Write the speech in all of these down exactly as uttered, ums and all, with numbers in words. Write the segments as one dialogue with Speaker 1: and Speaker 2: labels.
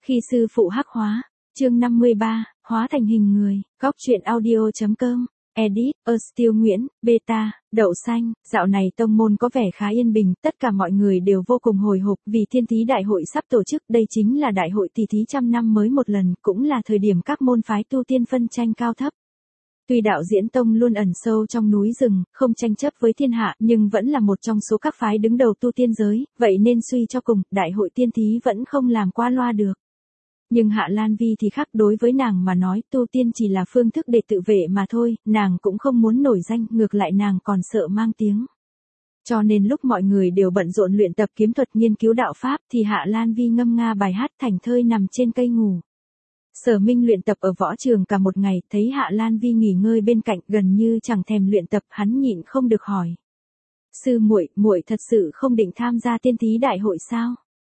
Speaker 1: Khi sư phụ hắc hóa, chương năm mươi ba, hóa thành hình người, góc truyện audio chấm com, edit, Still Nguyễn, beta, đậu xanh, dạo này tông môn có vẻ khá yên bình, tất cả mọi người đều vô cùng hồi hộp vì thiên thí đại hội sắp tổ chức, đây chính là đại hội tỷ thí trăm năm mới một lần, cũng là thời điểm các môn phái tu tiên phân tranh cao thấp. Tuy đạo diễn tông luôn ẩn sâu trong núi rừng, không tranh chấp với thiên hạ, nhưng vẫn là một trong số các phái đứng đầu tu tiên giới, vậy nên suy cho cùng, đại hội tiên thí vẫn không làm qua loa được. Nhưng Hạ Lan Vi thì khác, đối với nàng mà nói tu tiên chỉ là phương thức để tự vệ mà thôi, nàng cũng không muốn nổi danh, ngược lại nàng còn sợ mang tiếng. Cho nên lúc mọi người đều bận rộn luyện tập kiếm thuật nghiên cứu đạo pháp thì Hạ Lan Vi ngâm nga bài hát thảnh thơi nằm trên cây ngủ. Sở Minh luyện tập ở võ trường cả một ngày, thấy Hạ Lan Vi nghỉ ngơi bên cạnh gần như chẳng thèm luyện tập, hắn nhịn không được hỏi. Sư muội, muội thật sự không định tham gia tiên thí đại hội sao?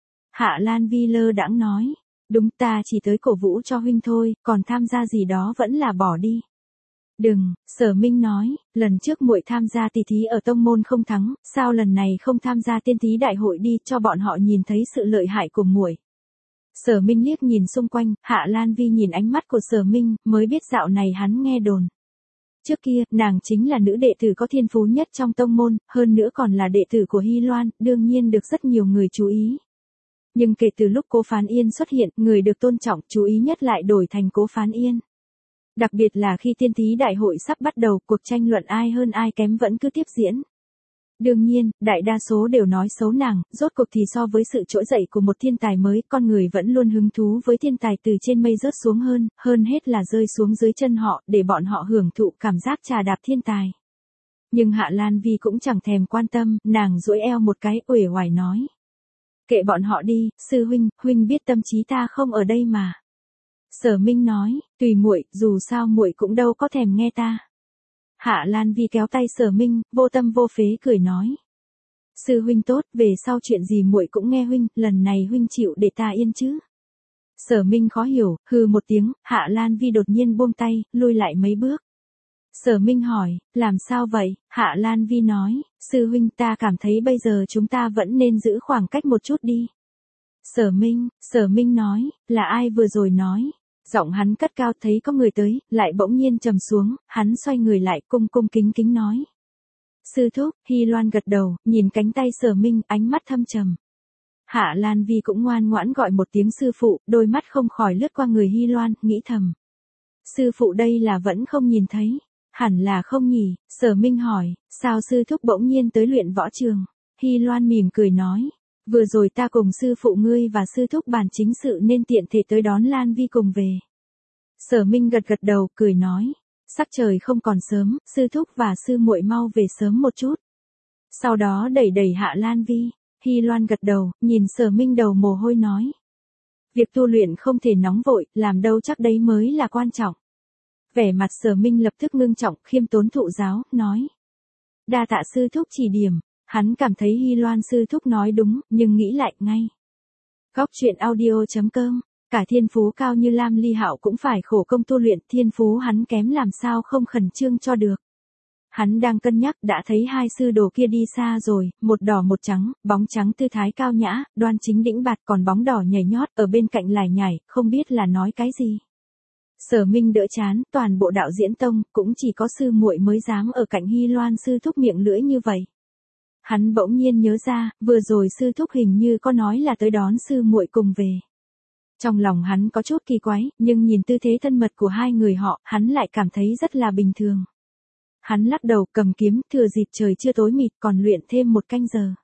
Speaker 1: Hạ Lan Vi lơ đãng nói. Đúng, ta chỉ tới cổ vũ cho huynh thôi, còn tham gia gì đó vẫn là bỏ đi. Đừng, Sở Minh nói, lần trước muội tham gia tỷ thí ở tông môn không thắng, sao lần này không tham gia tiên thí đại hội đi, cho bọn họ nhìn thấy sự lợi hại của muội. Sở Minh liếc nhìn xung quanh, Hạ Lan Vi nhìn ánh mắt của Sở Minh, mới biết dạo này hắn nghe đồn. Trước kia, nàng chính là nữ đệ tử có thiên phú nhất trong tông môn, hơn nữa còn là đệ tử của Hy Loan, đương nhiên được rất nhiều người chú ý. Nhưng kể từ lúc Cố Phán Yên xuất hiện, người được tôn trọng, chú ý nhất lại đổi thành Cố Phán Yên. Đặc biệt là khi tiên thí đại hội sắp bắt đầu, cuộc tranh luận ai hơn ai kém vẫn cứ tiếp diễn. Đương nhiên, đại đa số đều nói xấu nàng, rốt cuộc thì so với sự trỗi dậy của một thiên tài mới, con người vẫn luôn hứng thú với thiên tài từ trên mây rớt xuống hơn, hơn hết là rơi xuống dưới chân họ, để bọn họ hưởng thụ cảm giác trà đạp thiên tài. Nhưng Hạ Lan Vi cũng chẳng thèm quan tâm, nàng duỗi eo một cái, uể oải nói. Kệ bọn họ đi, sư huynh, huynh biết tâm trí ta không ở đây mà. Sở Minh nói, tùy muội, dù sao muội cũng đâu có thèm nghe ta. Hạ Lan Vi kéo tay Sở Minh, vô tâm vô phế cười nói. Sư huynh tốt, về sau chuyện gì muội cũng nghe huynh, lần này huynh chịu để ta yên chứ. Sở Minh khó hiểu, hừ một tiếng, Hạ Lan Vi đột nhiên buông tay, lui lại mấy bước. Sở Minh hỏi, làm sao vậy? Hạ Lan Vi nói, sư huynh ta cảm thấy bây giờ chúng ta vẫn nên giữ khoảng cách một chút đi. Sở Minh, Sở Minh nói, là ai vừa rồi nói? Giọng hắn cất cao, thấy có người tới, lại bỗng nhiên trầm xuống, hắn xoay người lại cung cung kính kính nói. Sư thúc, Hy Loan gật đầu, nhìn cánh tay Sở Minh, ánh mắt thâm trầm. Hạ Lan Vi cũng ngoan ngoãn gọi một tiếng sư phụ, đôi mắt không khỏi lướt qua người Hy Loan, nghĩ thầm. Sư phụ đây là vẫn không nhìn thấy. Hẳn là không nhỉ, Sở Minh hỏi, sao sư thúc bỗng nhiên tới luyện võ trường? Hy Loan mỉm cười nói, vừa rồi ta cùng sư phụ ngươi và sư thúc bàn chính sự nên tiện thể tới đón Lan Vi cùng về. Sở Minh gật gật đầu, cười nói, sắc trời không còn sớm, sư thúc và sư muội mau về sớm một chút. Sau đó đẩy đẩy Hạ Lan Vi, Hy Loan gật đầu, nhìn Sở Minh đầu mồ hôi nói. Việc tu luyện không thể nóng vội, làm đâu chắc đấy mới là quan trọng. Vẻ mặt Sở Minh lập tức ngưng trọng, khiêm tốn thụ giáo, nói. Đa tạ sư thúc chỉ điểm, hắn cảm thấy Hy Loan sư thúc nói đúng, nhưng nghĩ lại ngay. Góc truyện audio chấm com, cả thiên phú cao như Lam Ly Hạo cũng phải khổ công tu luyện, thiên phú hắn kém làm sao không khẩn trương cho được. Hắn đang cân nhắc đã thấy hai sư đồ kia đi xa rồi, một đỏ một trắng, bóng trắng tư thái cao nhã, đoan chính đĩnh bạt, còn bóng đỏ nhảy nhót ở bên cạnh lải nhải, không biết là nói cái gì. Sở Minh đỡ chán, toàn bộ đạo diễn tông, cũng chỉ có sư muội mới dám ở cạnh Hy Loan sư thúc miệng lưỡi như vậy. Hắn bỗng nhiên nhớ ra, vừa rồi sư thúc hình như có nói là tới đón sư muội cùng về. Trong lòng hắn có chút kỳ quái, nhưng nhìn tư thế thân mật của hai người họ, hắn lại cảm thấy rất là bình thường. Hắn lắc đầu, cầm kiếm, thừa dịp trời chưa tối mịt còn luyện thêm một canh giờ.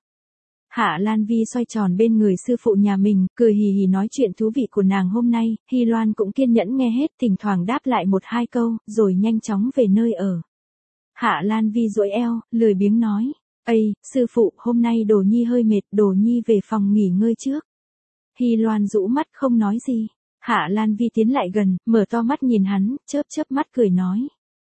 Speaker 1: Hạ Lan Vi xoay tròn bên người sư phụ nhà mình, cười hì hì nói chuyện thú vị của nàng hôm nay, Hy Loan cũng kiên nhẫn nghe hết, thỉnh thoảng đáp lại một hai câu, rồi nhanh chóng về nơi ở. Hạ Lan Vi duỗi eo, lười biếng nói, Ây, sư phụ, hôm nay Đồ Nhi hơi mệt, Đồ Nhi về phòng nghỉ ngơi trước. Hy Loan rũ mắt không nói gì. Hạ Lan Vi tiến lại gần, mở to mắt nhìn hắn, chớp chớp mắt cười nói.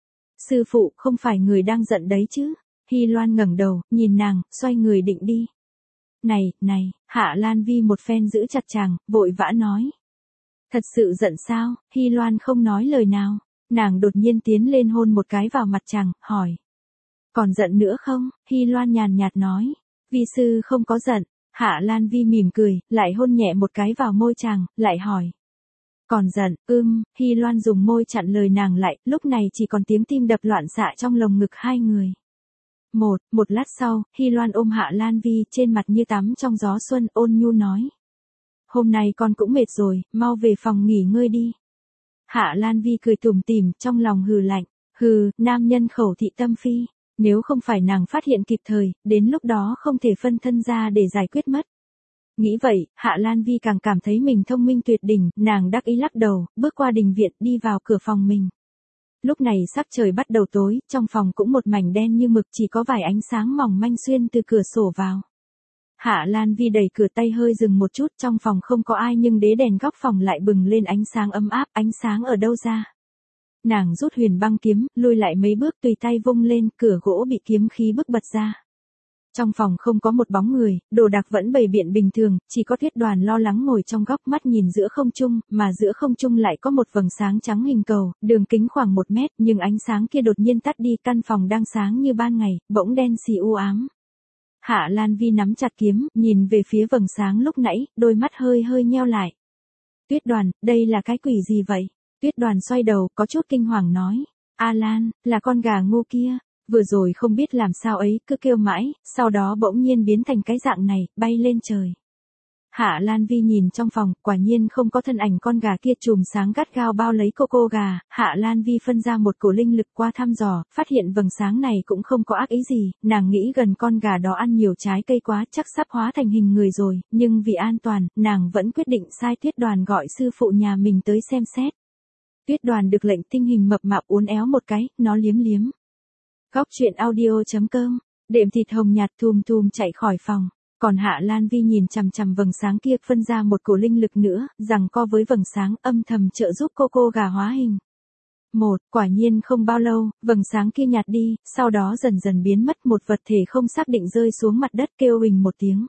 Speaker 1: Sư phụ, không phải người đang giận đấy chứ? Hy Loan ngẩng đầu, nhìn nàng, xoay người định đi. Này, này, Hạ Lan Vi một phen giữ chặt chàng, vội vã nói. Thật sự giận sao? Hy Loan không nói lời nào. Nàng đột nhiên tiến lên hôn một cái vào mặt chàng, hỏi. Còn giận nữa không? Hy Loan nhàn nhạt nói. Vi sư không có giận. Hạ Lan Vi mỉm cười, lại hôn nhẹ một cái vào môi chàng, lại hỏi. Còn giận, ưm, Hy Loan dùng môi chặn lời nàng lại, lúc này chỉ còn tiếng tim đập loạn xạ trong lồng ngực hai người. Một, một lát sau, Hy Loan ôm Hạ Lan Vi trên mặt như tắm trong gió xuân, ôn nhu nói. Hôm nay con cũng mệt rồi, mau về phòng nghỉ ngơi đi. Hạ Lan Vi cười tủm tỉm, trong lòng hừ lạnh. Hừ, nam nhân khẩu thị tâm phi. Nếu không phải nàng phát hiện kịp thời, đến lúc đó không thể phân thân ra để giải quyết mất. Nghĩ vậy, Hạ Lan Vi càng cảm thấy mình thông minh tuyệt đỉnh, nàng đắc ý lắc đầu, bước qua đình viện đi vào cửa phòng mình. Lúc này sắc trời bắt đầu tối, trong phòng cũng một mảnh đen như mực, chỉ có vài ánh sáng mỏng manh xuyên từ cửa sổ vào. Hạ Lan Vi đẩy cửa tay hơi dừng một chút, trong phòng không có ai nhưng đế đèn góc phòng lại bừng lên ánh sáng ấm áp, ánh sáng ở đâu ra. Nàng rút huyền băng kiếm, lùi lại mấy bước tùy tay vung lên, cửa gỗ bị kiếm khí bức bật ra. Trong phòng không có một bóng người, đồ đạc vẫn bày biện bình thường, chỉ có Tuyết Đoàn lo lắng ngồi trong góc mắt nhìn giữa không trung, mà giữa không trung lại có một vầng sáng trắng hình cầu, đường kính khoảng một mét, nhưng ánh sáng kia đột nhiên tắt đi, căn phòng đang sáng như ban ngày, bỗng đen xì u ám. Hạ Lan Vi nắm chặt kiếm, nhìn về phía vầng sáng lúc nãy, đôi mắt hơi hơi nheo lại. Tuyết Đoàn, đây là cái quỷ gì vậy? Tuyết Đoàn xoay đầu, có chút kinh hoàng nói. A Lan, là con gà ngu kia. Vừa rồi không biết làm sao ấy, cứ kêu mãi, sau đó bỗng nhiên biến thành cái dạng này, bay lên trời. Hạ Lan Vi nhìn trong phòng, quả nhiên không có thân ảnh con gà kia, chùm sáng gắt gao bao lấy cô cô gà. Hạ Lan Vi phân ra một cổ linh lực qua thăm dò, phát hiện vầng sáng này cũng không có ác ý gì, nàng nghĩ gần con gà đó ăn nhiều trái cây quá, chắc sắp hóa thành hình người rồi, nhưng vì an toàn, nàng vẫn quyết định sai Tuyết Đoàn gọi sư phụ nhà mình tới xem xét. Tuyết Đoàn được lệnh tinh hình mập mạp uốn éo một cái, nó liếm liếm. Góc truyện audio chấm com, đệm thịt hồng nhạt thùm thùm chạy khỏi phòng. Còn Hạ Lan Vi nhìn chằm chằm vầng sáng kia, phân ra một cổ linh lực nữa, giằng co với vầng sáng, âm thầm trợ giúp cô cô gà hóa hình. Một, quả nhiên không bao lâu, vầng sáng kia nhạt đi, sau đó dần dần biến mất, một vật thể không xác định rơi xuống mặt đất, kêu huỳnh một tiếng.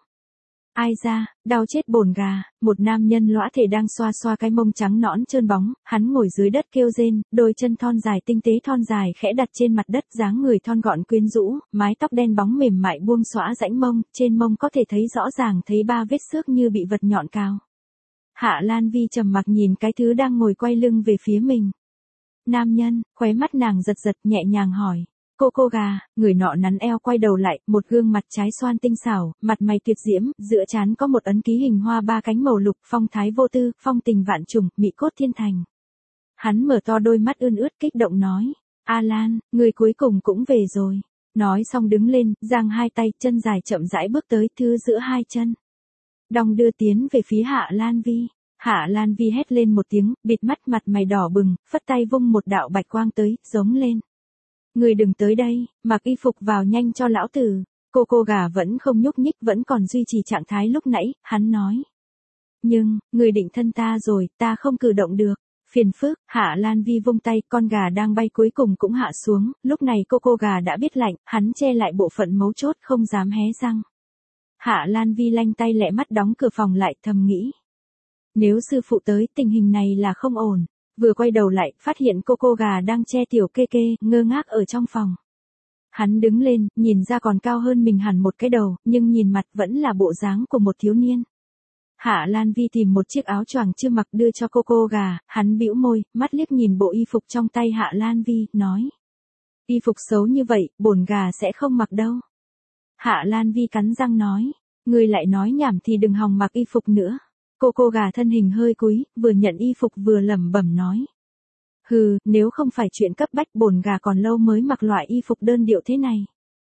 Speaker 1: Ai ra, đau chết bổn gà, một nam nhân lõa thể đang xoa xoa cái mông trắng nõn trơn bóng, hắn ngồi dưới đất kêu rên, đôi chân thon dài tinh tế thon dài khẽ đặt trên mặt đất, dáng người thon gọn quyến rũ, mái tóc đen bóng mềm mại buông xõa rãnh mông, trên mông có thể thấy rõ ràng thấy ba vết xước như bị vật nhọn cào. Hạ Lan Vi trầm mặc nhìn cái thứ đang ngồi quay lưng về phía mình. Nam nhân, khóe mắt nàng giật giật, nhẹ nhàng hỏi. Cô cô gà, người nọ nắn eo quay đầu lại, một gương mặt trái xoan tinh xảo, mặt mày tuyệt diễm, giữa trán có một ấn ký hình hoa ba cánh màu lục, phong thái vô tư, phong tình vạn trùng, mỹ cốt thiên thành. Hắn mở to đôi mắt ươn ướt kích động nói, A Lan, người cuối cùng cũng về rồi. Nói xong đứng lên, giang hai tay, chân dài chậm rãi bước tới, thứ giữa hai chân. Đong đưa tiến về phía Hạ Lan Vi. Hạ Lan Vi hét lên một tiếng, bịt mắt, mặt mày đỏ bừng, phất tay vung một đạo bạch quang tới, giống lên. Người đừng tới đây, mặc y phục vào nhanh cho lão tử. Cô cô gà vẫn không nhúc nhích, vẫn còn duy trì trạng thái lúc nãy, hắn nói. Nhưng, người định thân ta rồi, ta không cử động được. Phiền phức, Hạ Lan Vi vung tay, con gà đang bay cuối cùng cũng hạ xuống, lúc này cô cô gà đã biết lạnh, hắn che lại bộ phận mấu chốt không dám hé răng. Hạ Lan Vi lanh tay lẹ mắt đóng cửa phòng lại, thầm nghĩ. Nếu sư phụ tới, tình hình này là không ổn. Vừa quay đầu lại, phát hiện cô cô gà đang che tiểu kê kê, ngơ ngác ở trong phòng. Hắn đứng lên, nhìn ra còn cao hơn mình hẳn một cái đầu, nhưng nhìn mặt vẫn là bộ dáng của một thiếu niên. Hạ Lan Vi tìm một chiếc áo choàng chưa mặc đưa cho cô cô gà, hắn bĩu môi, mắt liếc nhìn bộ y phục trong tay Hạ Lan Vi, nói. Y phục xấu như vậy, bổn gà sẽ không mặc đâu. Hạ Lan Vi cắn răng nói, ngươi lại nói nhảm thì đừng hòng mặc y phục nữa. Cô cô gà thân hình hơi cúi, vừa nhận y phục vừa lẩm bẩm nói. Hừ, nếu không phải chuyện cấp bách, bổn gà còn lâu mới mặc loại y phục đơn điệu thế này.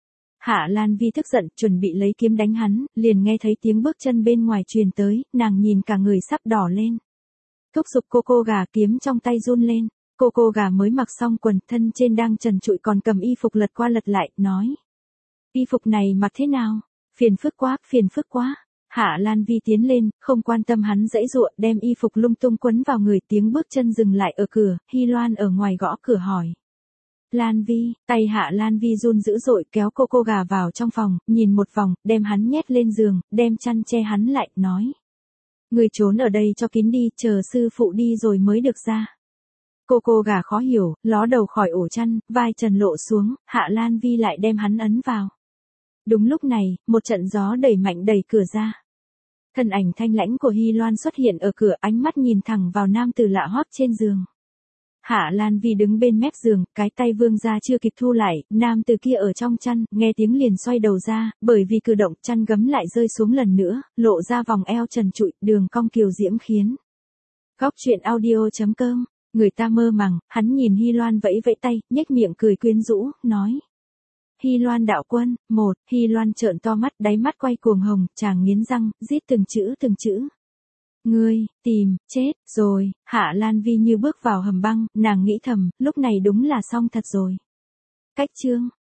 Speaker 1: Hạ Lan Vi tức giận, chuẩn bị lấy kiếm đánh hắn, liền nghe thấy tiếng bước chân bên ngoài truyền tới, nàng nhìn cả người sắp đỏ lên. Thúc giục cô cô gà, kiếm trong tay run lên. Cô cô gà mới mặc xong quần, thân trên đang trần trụi còn cầm y phục lật qua lật lại, nói. Y phục này mặc thế nào? Phiền phức quá, phiền phức quá. Hạ Lan Vi tiến lên, không quan tâm hắn giãy giụa, đem y phục lung tung quấn vào người, tiếng bước chân dừng lại ở cửa, Hy Loan ở ngoài gõ cửa hỏi. Lan Vi, tay Hạ Lan Vi run dữ dội, kéo cô cô gà vào trong phòng, nhìn một vòng, đem hắn nhét lên giường, đem chăn che hắn lại, nói. Người trốn ở đây cho kín đi, chờ sư phụ đi rồi mới được ra. Cô cô gà khó hiểu, ló đầu khỏi ổ chăn, vai trần lộ xuống, Hạ Lan Vi lại đem hắn ấn vào. Đúng lúc này, một trận gió đẩy mạnh đẩy cửa ra. Thân ảnh thanh lãnh của Hy Loan xuất hiện ở cửa, ánh mắt nhìn thẳng vào nam tử lạ hoắc trên giường. Hạ Lan Vi đứng bên mép giường, cái tay vươn ra chưa kịp thu lại, nam tử kia ở trong chăn, nghe tiếng liền xoay đầu ra, bởi vì cử động chăn gấm lại rơi xuống lần nữa, lộ ra vòng eo trần trụi, đường cong kiều diễm khiến. Góc truyện audio chấm com, người ta mơ màng, hắn nhìn Hy Loan vẫy vẫy tay, nhếch miệng cười quyến rũ, nói. Hy Loan đạo quân, một, Hy Loan trợn to mắt, đáy mắt quay cuồng hồng, chàng nghiến răng, rít từng chữ từng chữ. Ngươi, tìm, chết, rồi, Hạ Lan Vi như bước vào hầm băng, nàng nghĩ thầm, lúc này đúng là xong thật rồi. Cách chương.